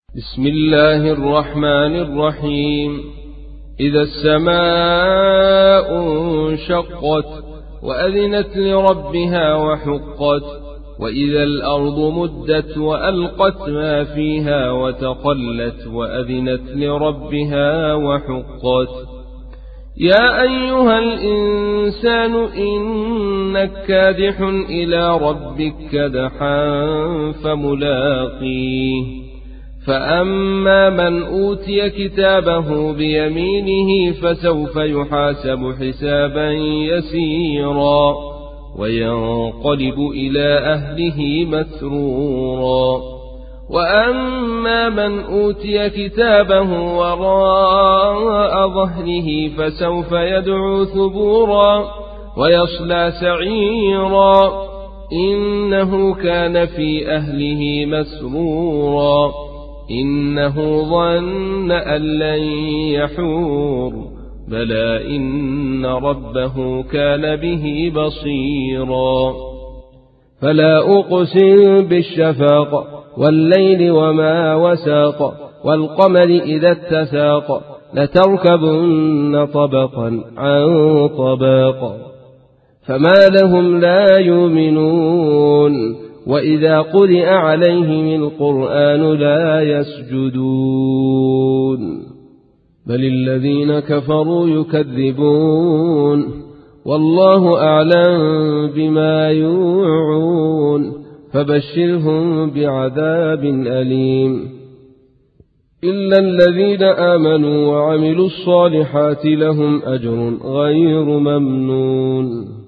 بسم الله الرحمن الرحيم. إذا السماء انشقت وأذنت لربها وحقت وإذا الأرض مدت وألقت ما فيها وتخلت وأذنت لربها وحقت. يا أيها الإنسان إنك كادح إلى ربك كدحا فملاقيه. فأما من أوتي كتابه بيمينه فسوف يحاسب حسابا يسيرا وينقلب إلى أهله مسرورا. وأما من أوتي كتابه وراء ظهره فسوف يدعو ثبورا ويصلى سعيرا إنه كان في أهله مسرورا إنه ظن أن لن يحور بلى إن ربه كان به بصيرا. فلا أقسم بالشفاق والليل وما وساق والقمر إذا اتساق لتركبن طبقا عن طباق فما لهم لا يؤمنون وإذا قرئ عليهم القرآن لا يسجدون بل الذين كفروا يكذبون والله أعلم بما يوعون فبشرهم بعذاب أليم إلا الذين آمنوا وعملوا الصالحات لهم أجر غير ممنون.